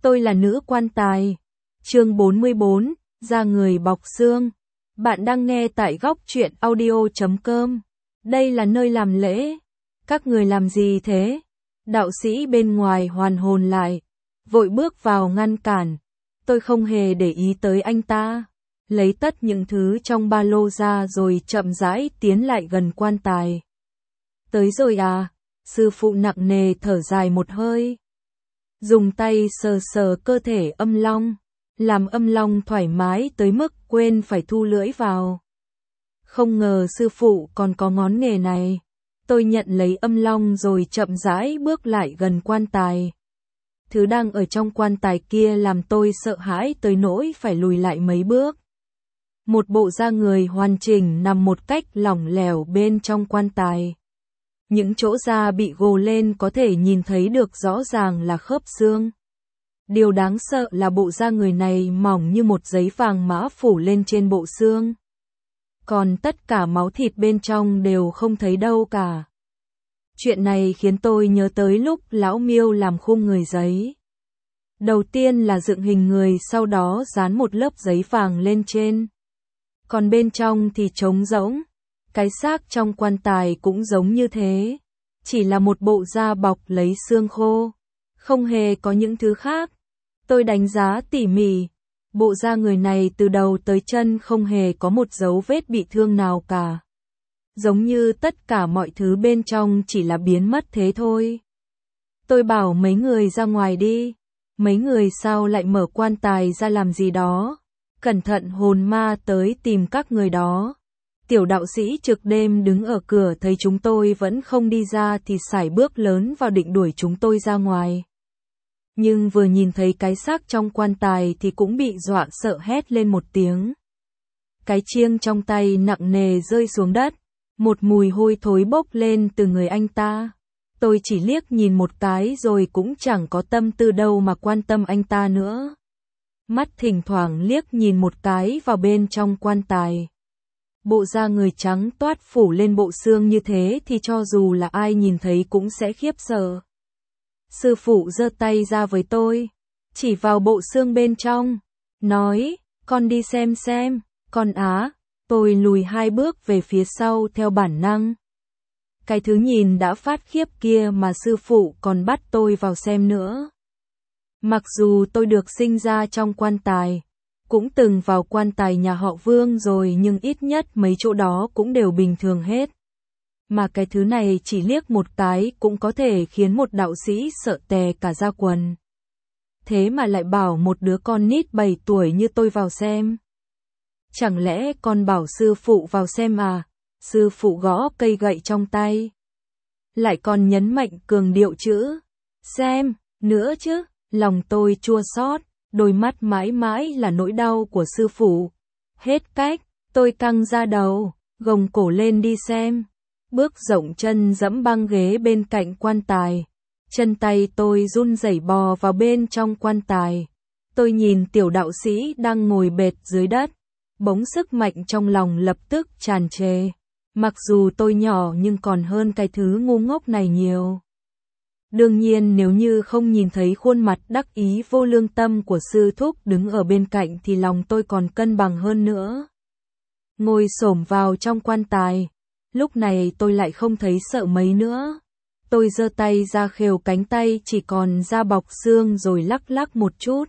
Tôi là nữ quan tài. Chương 44, da người bọc xương. Bạn đang nghe tại góc truyện audio.com. Đây là nơi làm lễ. Các người làm gì thế? Đạo sĩ bên ngoài hoàn hồn lại, vội bước vào ngăn cản. Tôi không hề để ý tới anh ta, lấy tất những thứ trong ba lô ra rồi chậm rãi tiến lại gần quan tài. Tới rồi à? Sư phụ nặng nề thở dài một hơi, dùng tay sờ sờ cơ thể âm long, làm âm long thoải mái tới mức quên phải thu lưỡi vào. Không ngờ sư phụ còn có ngón nghề này. Tôi nhận lấy âm long rồi chậm rãi bước lại gần quan tài. Thứ đang ở trong quan tài kia làm tôi sợ hãi tới nỗi phải lùi lại mấy bước. Một bộ da người hoàn chỉnh nằm một cách lỏng lẻo bên trong quan tài. Những chỗ da bị gồ lên có thể nhìn thấy được rõ ràng là khớp xương. Điều đáng sợ là bộ da người này mỏng như một giấy vàng mã phủ lên trên bộ xương. Còn tất cả máu thịt bên trong đều không thấy đâu cả. Chuyện này khiến tôi nhớ tới lúc lão Miêu làm khung người giấy. Đầu tiên là dựng hình người, sau đó dán một lớp giấy vàng lên trên. Còn bên trong thì trống rỗng. Cái xác trong quan tài cũng giống như thế. Chỉ là một bộ da bọc lấy xương khô. Không hề có những thứ khác. Tôi đánh giá tỉ mỉ. Bộ da người này từ đầu tới chân không hề có một dấu vết bị thương nào cả. Giống như tất cả mọi thứ bên trong chỉ là biến mất thế thôi. Tôi bảo mấy người ra ngoài đi. Mấy người sao lại mở quan tài ra làm gì đó? Cẩn thận hồn ma tới tìm các người đó. Tiểu đạo sĩ trực đêm đứng ở cửa thấy chúng tôi vẫn không đi ra thì sải bước lớn vào định đuổi chúng tôi ra ngoài. Nhưng vừa nhìn thấy cái xác trong quan tài thì cũng bị dọa sợ hét lên một tiếng. Cái chiêng trong tay nặng nề rơi xuống đất. Một mùi hôi thối bốc lên từ người anh ta. Tôi chỉ liếc nhìn một cái rồi cũng chẳng có tâm tư đâu mà quan tâm anh ta nữa. Mắt thỉnh thoảng liếc nhìn một cái vào bên trong quan tài. Bộ da người trắng toát phủ lên bộ xương như thế thì cho dù là ai nhìn thấy cũng sẽ khiếp sợ. Sư phụ giơ tay ra với tôi, chỉ vào bộ xương bên trong, nói, con đi xem, con á. Tôi lùi 2 bước về phía sau theo bản năng. Cái thứ nhìn đã phát khiếp kia mà sư phụ còn bắt tôi vào xem nữa. Mặc dù tôi được sinh ra trong quan tài, cũng từng vào quan tài nhà họ Vương rồi nhưng ít nhất mấy chỗ đó cũng đều bình thường hết. Mà cái thứ này chỉ liếc một cái cũng có thể khiến một đạo sĩ sợ tè cả da quần. Thế mà lại bảo một đứa con nít 7 tuổi như tôi vào xem. Chẳng lẽ con bảo sư phụ vào xem à? Sư phụ gõ cây gậy trong tay. Lại còn nhấn mạnh cường điệu chữ xem nữa chứ. Lòng tôi chua xót, đôi mắt mãi mãi là nỗi đau của sư phụ. Hết cách, tôi căng ra đầu, gồng cổ lên đi xem. Bước rộng chân dẫm băng ghế bên cạnh quan tài. Chân tay tôi run rẩy bò vào bên trong quan tài. Tôi nhìn tiểu đạo sĩ đang ngồi bệt dưới đất. Bỗng sức mạnh trong lòng lập tức tràn trề. Mặc dù tôi nhỏ nhưng còn hơn cái thứ ngu ngốc này nhiều. Đương nhiên nếu như không nhìn thấy khuôn mặt đắc ý vô lương tâm của sư thúc đứng ở bên cạnh thì lòng tôi còn cân bằng hơn nữa. Ngồi xổm vào trong quan tài. Lúc này tôi lại không thấy sợ mấy nữa. Tôi giơ tay ra khều cánh tay chỉ còn da bọc xương rồi lắc lắc một chút.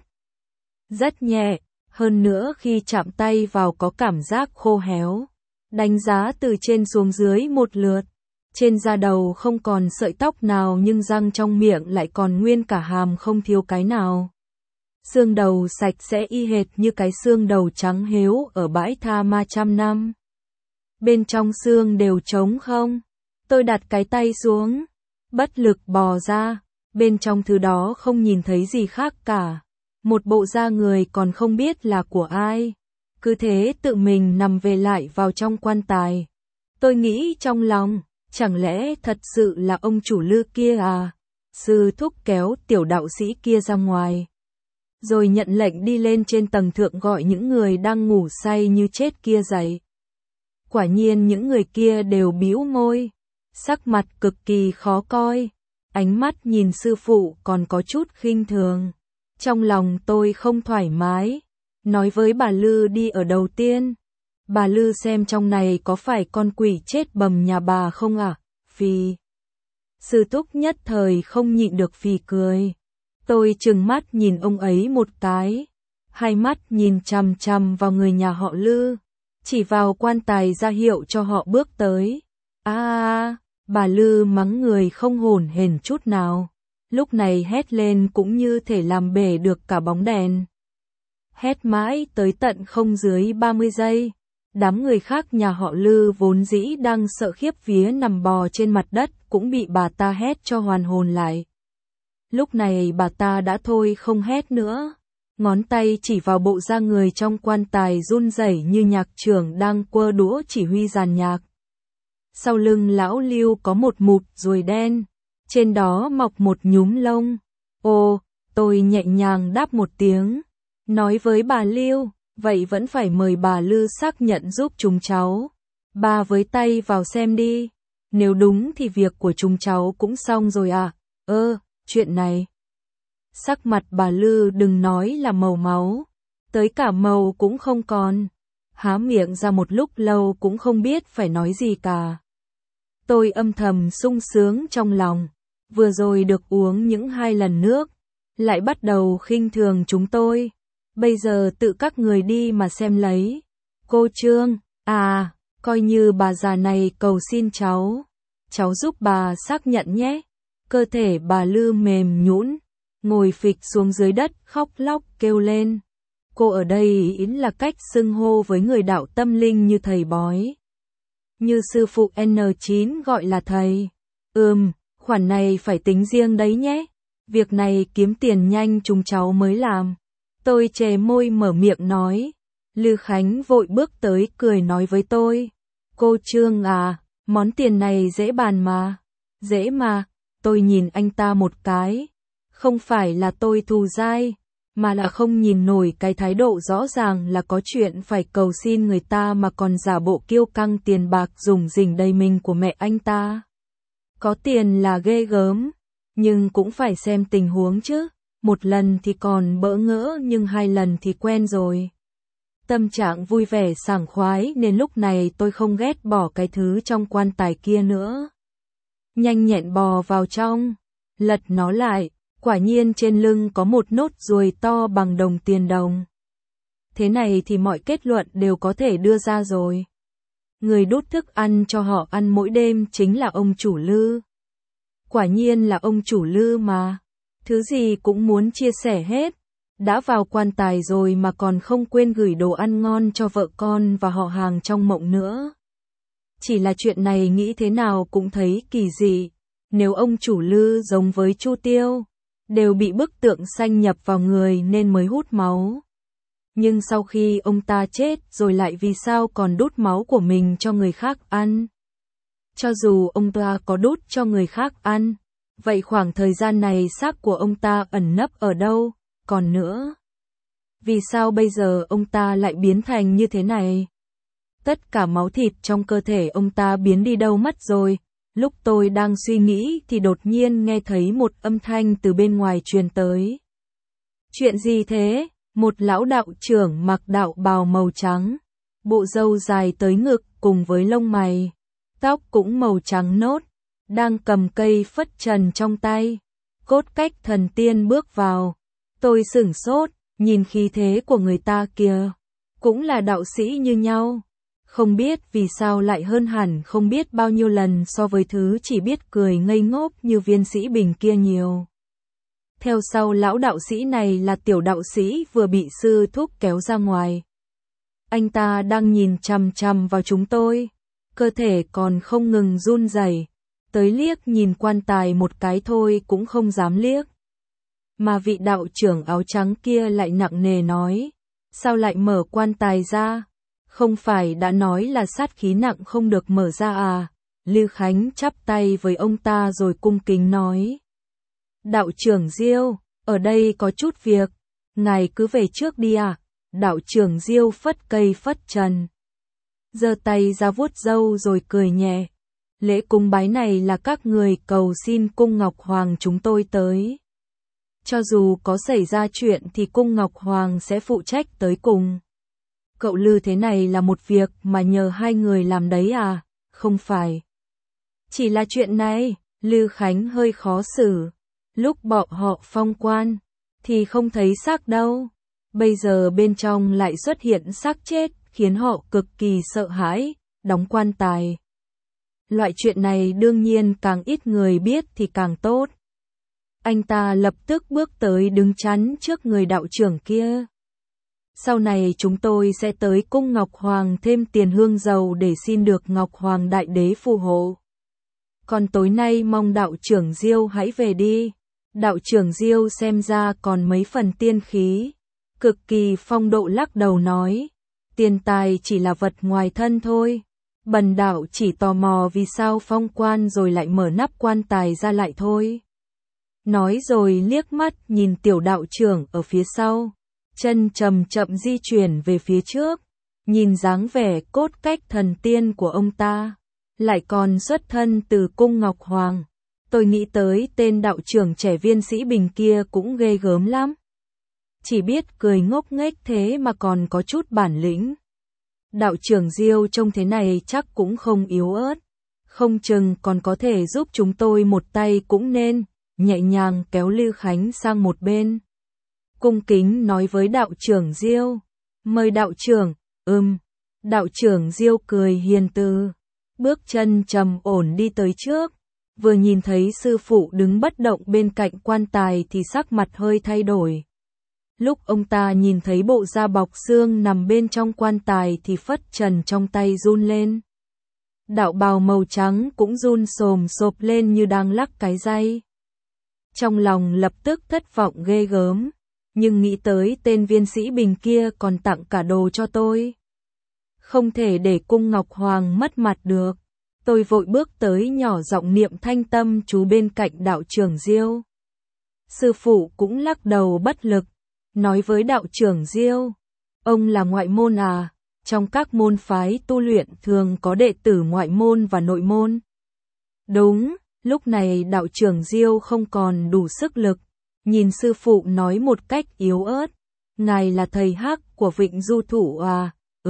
Rất nhẹ. Hơn nữa khi chạm tay vào có cảm giác khô héo. Đánh giá từ trên xuống dưới một lượt. Trên da đầu không còn sợi tóc nào nhưng răng trong miệng lại còn nguyên cả hàm không thiếu cái nào. Xương đầu sạch sẽ y hệt như cái xương đầu trắng héo ở bãi tha ma 100 năm. Bên trong xương đều trống không. Tôi đặt cái tay xuống. Bất lực bò ra. Bên trong thứ đó không nhìn thấy gì khác cả. Một bộ da người còn không biết là của ai. Cứ thế tự mình nằm về lại vào trong quan tài. Tôi nghĩ trong lòng, chẳng lẽ thật sự là ông chủ Lư kia à? Sư thúc kéo tiểu đạo sĩ kia ra ngoài. Rồi nhận lệnh đi lên trên tầng thượng gọi những người đang ngủ say như chết kia dậy. Quả nhiên những người kia đều bĩu môi. Sắc mặt cực kỳ khó coi. Ánh mắt nhìn sư phụ còn có chút khinh thường. Trong lòng tôi không thoải mái, nói với bà Lư đi ở đầu tiên. Bà Lư xem trong này có phải con quỷ chết bầm nhà bà không ạ? Phì. Sư Túc nhất thời không nhịn được phì cười. Tôi trừng mắt nhìn ông ấy một cái, hai mắt nhìn chằm chằm vào người nhà họ Lư, chỉ vào quan tài ra hiệu cho họ bước tới. Bà Lư mắng người không hổn hển chút nào, lúc này hét lên cũng như thể làm bể được cả bóng đèn. Hét mãi tới tận không dưới 30 giây. Đám người khác nhà họ Lư vốn dĩ đang sợ khiếp vía nằm bò trên mặt đất cũng bị bà ta hét cho hoàn hồn lại. Lúc này bà ta đã thôi không hét nữa, ngón tay chỉ vào bộ da người trong quan tài run rẩy như nhạc trưởng đang quơ đũa chỉ huy dàn nhạc. Sau lưng lão Lưu có một mụt ruồi đen, trên đó mọc một nhúm lông. Ồ, tôi nhẹ nhàng đáp một tiếng, nói với bà Lưu, vậy vẫn phải mời bà Lư xác nhận giúp chúng cháu. Bà với tay vào xem đi, nếu đúng thì việc của chúng cháu cũng xong rồi à? Chuyện này. Sắc mặt bà Lư đừng nói là màu máu, tới cả màu cũng không còn. Há miệng ra một lúc lâu cũng không biết phải nói gì cả. Tôi âm thầm sung sướng trong lòng, vừa rồi được uống những 2 lần nước, lại bắt đầu khinh thường chúng tôi. Bây giờ tự các người đi mà xem lấy. Cô Trương, coi như bà già này cầu xin cháu giúp bà xác nhận nhé. Cơ thể bà Lư mềm nhũn, ngồi phịch xuống dưới đất khóc lóc kêu lên. Cô ở đây ý là cách xưng hô với người đạo tâm linh như thầy bói. Như sư phụ N9 gọi là thầy. Khoản này phải tính riêng đấy nhé. Việc này kiếm tiền nhanh chúng cháu mới làm. Tôi chè môi mở miệng nói. Lư Khánh vội bước tới cười nói với tôi. Cô Trương món tiền này dễ bàn mà. Dễ mà, tôi nhìn anh ta một cái. Không phải là tôi thù dai, mà là không nhìn nổi cái thái độ rõ ràng là có chuyện phải cầu xin người ta mà còn giả bộ kiêu căng tiền bạc rủng rỉnh đầy mình của mẹ anh ta. Có tiền là ghê gớm, nhưng cũng phải xem tình huống chứ. 1 lần thì còn bỡ ngỡ nhưng 2 lần thì quen rồi. Tâm trạng vui vẻ sảng khoái nên lúc này tôi không ghét bỏ cái thứ trong quan tài kia nữa. Nhanh nhẹn bò vào trong, lật nó lại, quả nhiên trên lưng có một nốt ruồi to bằng đồng tiền đồng. Thế này thì mọi kết luận đều có thể đưa ra rồi. Người đút thức ăn cho họ ăn mỗi đêm chính là ông chủ Lư. Quả nhiên là ông chủ Lư mà. Thứ gì cũng muốn chia sẻ hết. Đã vào quan tài rồi mà còn không quên gửi đồ ăn ngon cho vợ con và họ hàng trong mộng nữa. Chỉ là chuyện này nghĩ thế nào cũng thấy kỳ dị. Nếu ông chủ Lư giống với Chu Tiêu, đều bị bức tượng xanh nhập vào người nên mới hút máu. Nhưng sau khi ông ta chết rồi lại vì sao còn đút máu của mình cho người khác ăn? Cho dù ông ta có đút cho người khác ăn, vậy khoảng thời gian này xác của ông ta ẩn nấp ở đâu? Còn nữa, vì sao bây giờ ông ta lại biến thành như thế này? Tất cả máu thịt trong cơ thể ông ta biến đi đâu mất rồi? Lúc tôi đang suy nghĩ thì đột nhiên nghe thấy một âm thanh từ bên ngoài truyền tới. Chuyện gì thế? Một lão đạo trưởng mặc đạo bào màu trắng, bộ râu dài tới ngực cùng với lông mày, tóc cũng màu trắng nốt, đang cầm cây phất trần trong tay, cốt cách thần tiên bước vào. Tôi sửng sốt, nhìn khí thế của người ta kìa, cũng là đạo sĩ như nhau. Không biết vì sao lại hơn hẳn không biết bao nhiêu lần so với thứ chỉ biết cười ngây ngốc như Viên Sĩ Bình kia nhiều. Theo sau lão đạo sĩ này là tiểu đạo sĩ vừa bị sư thúc kéo ra ngoài. Anh ta đang nhìn chằm chằm vào chúng tôi, cơ thể còn không ngừng run rẩy, tới liếc nhìn quan tài một cái thôi cũng không dám liếc. Mà vị đạo trưởng áo trắng kia lại nặng nề nói, sao lại mở quan tài ra? Không phải đã nói là sát khí nặng không được mở ra à? Lư Khánh chắp tay với ông ta rồi cung kính nói. Đạo trưởng Diêu, ở đây có chút việc, ngài cứ về trước đi à? Đạo trưởng Diêu phất cây phất trần, giơ tay ra vuốt râu rồi cười nhẹ. Lễ cúng bái này là các người cầu xin cung Ngọc Hoàng chúng tôi tới. Cho dù có xảy ra chuyện thì cung Ngọc Hoàng sẽ phụ trách tới cùng. Cậu Lư, thế này là một việc mà nhờ hai người làm đấy à? Không phải. Chỉ là chuyện này, Lư Khánh hơi khó xử. Lúc bọn họ phong quan, thì không thấy xác đâu. Bây giờ bên trong lại xuất hiện xác chết, khiến họ cực kỳ sợ hãi, đóng quan tài. Loại chuyện này đương nhiên càng ít người biết thì càng tốt. Anh ta lập tức bước tới đứng chắn trước người đạo trưởng kia. Sau này chúng tôi sẽ tới cung Ngọc Hoàng thêm tiền hương dầu để xin được Ngọc Hoàng Đại Đế phù hộ. Còn tối nay mong đạo trưởng Diêu hãy về đi. Đạo trưởng Diêu xem ra còn mấy phần tiên khí. Cực kỳ phong độ lắc đầu nói. Tiền tài chỉ là vật ngoài thân thôi. Bần đạo chỉ tò mò vì sao phong quan rồi lại mở nắp quan tài ra lại thôi. Nói rồi liếc mắt nhìn tiểu đạo trưởng ở phía sau. Chân chậm chậm di chuyển về phía trước. Nhìn dáng vẻ cốt cách thần tiên của ông ta. Lại còn xuất thân từ cung Ngọc Hoàng. Tôi nghĩ tới tên đạo trưởng trẻ Viên Sĩ Bình kia cũng ghê gớm lắm. Chỉ biết cười ngốc nghếch thế mà còn có chút bản lĩnh. Đạo trưởng Diêu trông thế này chắc cũng không yếu ớt. Không chừng còn có thể giúp chúng tôi một tay cũng nên. Nhẹ nhàng kéo Lư Khánh sang một bên. Cung kính nói với đạo trưởng Diêu. Mời đạo trưởng. Đạo trưởng Diêu cười hiền từ. Bước chân trầm ổn đi tới trước. Vừa nhìn thấy sư phụ đứng bất động bên cạnh quan tài thì sắc mặt hơi thay đổi. Lúc ông ta nhìn thấy bộ da bọc xương nằm bên trong quan tài thì phất trần trong tay run lên. Đạo bào màu trắng cũng run xồm xộp lên như đang lắc cái dây. Trong lòng lập tức thất vọng ghê gớm, nhưng nghĩ tới tên Viên Sĩ Bình kia còn tặng cả đồ cho tôi. Không thể để cung Ngọc Hoàng mất mặt được. Tôi vội bước tới nhỏ giọng niệm thanh tâm chú bên cạnh đạo trưởng Diêu. Sư phụ cũng lắc đầu bất lực, nói với đạo trưởng Diêu. Ông là ngoại môn à? Trong các môn phái tu luyện thường có đệ tử ngoại môn và nội môn. Đúng, lúc này đạo trưởng Diêu không còn đủ sức lực. Nhìn sư phụ nói một cách yếu ớt. Ngài là thầy Hắc của Vịnh Du Thủ à?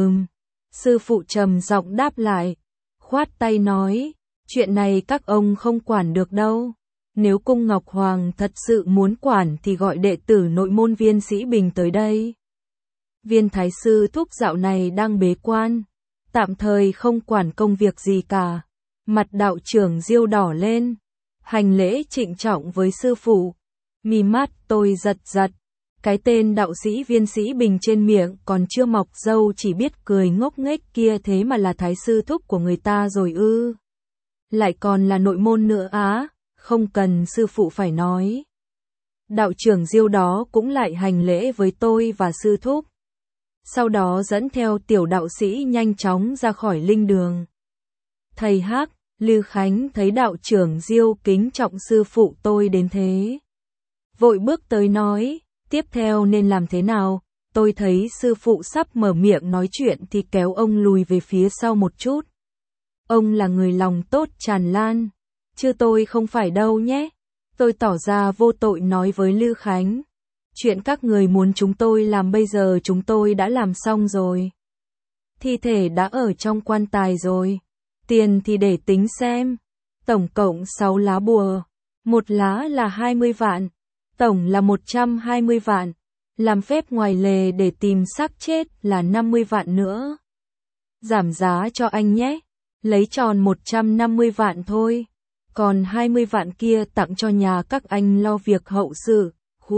Sư phụ trầm giọng đáp lại. Khoát tay nói, chuyện này các ông không quản được đâu. Nếu cung Ngọc Hoàng thật sự muốn quản thì gọi đệ tử nội môn Viên Sĩ Bình tới đây. Viên Thái Sư thúc dạo này đang bế quan, tạm thời không quản công việc gì cả. Mặt đạo trưởng Diêu đỏ lên, hành lễ trịnh trọng với sư phụ. Mí mắt tôi giật giật. Cái tên đạo sĩ Viên Sĩ Bình trên miệng còn chưa mọc râu chỉ biết cười ngốc nghếch kia thế mà là thái sư thúc của người ta rồi ư. Lại còn là nội môn nữa á, không cần sư phụ phải nói. Đạo trưởng Diêu đó cũng lại hành lễ với tôi và sư thúc. Sau đó dẫn theo tiểu đạo sĩ nhanh chóng ra khỏi linh đường. Thầy Hắc, Lư Khánh thấy đạo trưởng Diêu kính trọng sư phụ tôi đến thế. Vội bước tới nói. Tiếp theo nên làm thế nào? Tôi thấy sư phụ sắp mở miệng nói chuyện thì kéo ông lùi về phía sau một chút. Ông là người lòng tốt tràn lan. Chứ tôi không phải đâu nhé. Tôi tỏ ra vô tội nói với Lư Khánh. Chuyện các người muốn chúng tôi làm bây giờ chúng tôi đã làm xong rồi. Thi thể đã ở trong quan tài rồi. Tiền thì để tính xem. Tổng cộng 6 lá bùa. Một lá là 20 vạn. Tổng là 120 vạn, làm phép ngoài lề để tìm xác chết là 50 vạn nữa. Giảm giá cho anh nhé, lấy tròn 150 vạn thôi, còn 20 vạn kia tặng cho nhà các anh lo việc hậu sự.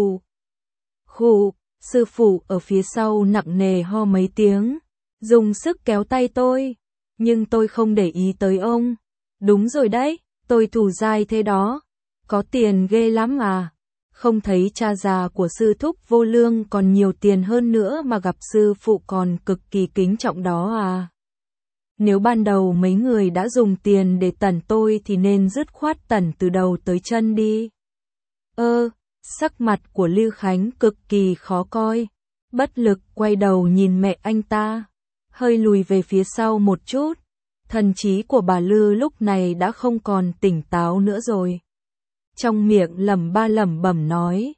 Sư phụ ở phía sau nặng nề ho mấy tiếng, dùng sức kéo tay tôi, nhưng tôi không để ý tới ông. Đúng rồi đấy, tôi thủ dai thế đó, có tiền ghê lắm à. Không thấy cha già của sư thúc Vô Lương còn nhiều tiền hơn nữa mà gặp sư phụ còn cực kỳ kính trọng đó à. Nếu ban đầu mấy người đã dùng tiền để tẩn tôi thì nên dứt khoát tẩn từ đầu tới chân đi. Sắc mặt của Lư Khánh cực kỳ khó coi, bất lực quay đầu nhìn mẹ anh ta, hơi lùi về phía sau một chút. Thần trí của bà Lư lúc này đã không còn tỉnh táo nữa rồi. Trong miệng lẩm bẩm nói,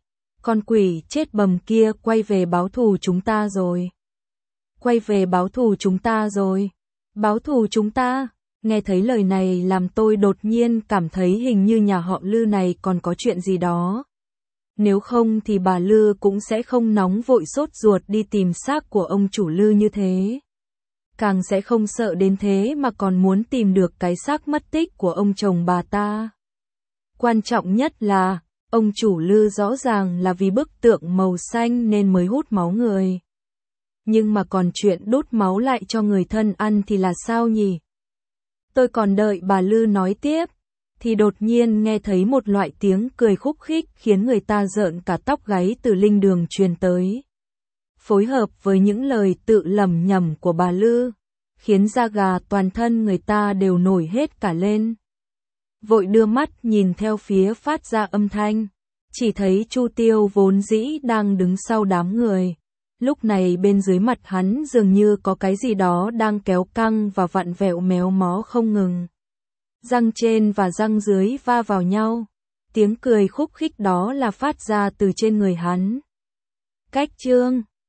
Con quỷ chết bầm kia quay về báo thù chúng ta rồi. Quay về báo thù chúng ta rồi. Báo thù chúng ta. Nghe thấy lời này làm tôi đột nhiên cảm thấy hình như nhà họ Lư này còn có chuyện gì đó. Nếu không thì bà Lư cũng sẽ không nóng vội sốt ruột đi tìm xác của ông chủ Lư như thế. Càng sẽ không sợ đến thế mà còn muốn tìm được cái xác mất tích của ông chồng bà ta. Quan trọng nhất là, ông chủ Lư rõ ràng là vì bức tượng màu xanh nên mới hút máu người. Nhưng mà còn chuyện đút máu lại cho người thân ăn thì là sao nhỉ? Tôi còn đợi bà Lư nói tiếp, thì đột nhiên nghe thấy một loại tiếng cười khúc khích khiến người ta rợn cả tóc gáy từ linh đường truyền tới. Phối hợp với những lời tự lẩm nhẩm của bà Lư, khiến da gà toàn thân người ta đều nổi hết cả lên. Vội đưa mắt nhìn theo phía phát ra âm thanh, chỉ thấy Chu Tiêu vốn dĩ đang đứng sau đám người. Lúc này bên dưới mặt hắn dường như có cái gì đó đang kéo căng và vặn vẹo méo mó không ngừng. Răng trên và răng dưới va vào nhau. Tiếng cười khúc khích đó là phát ra từ trên người hắn. Cách chương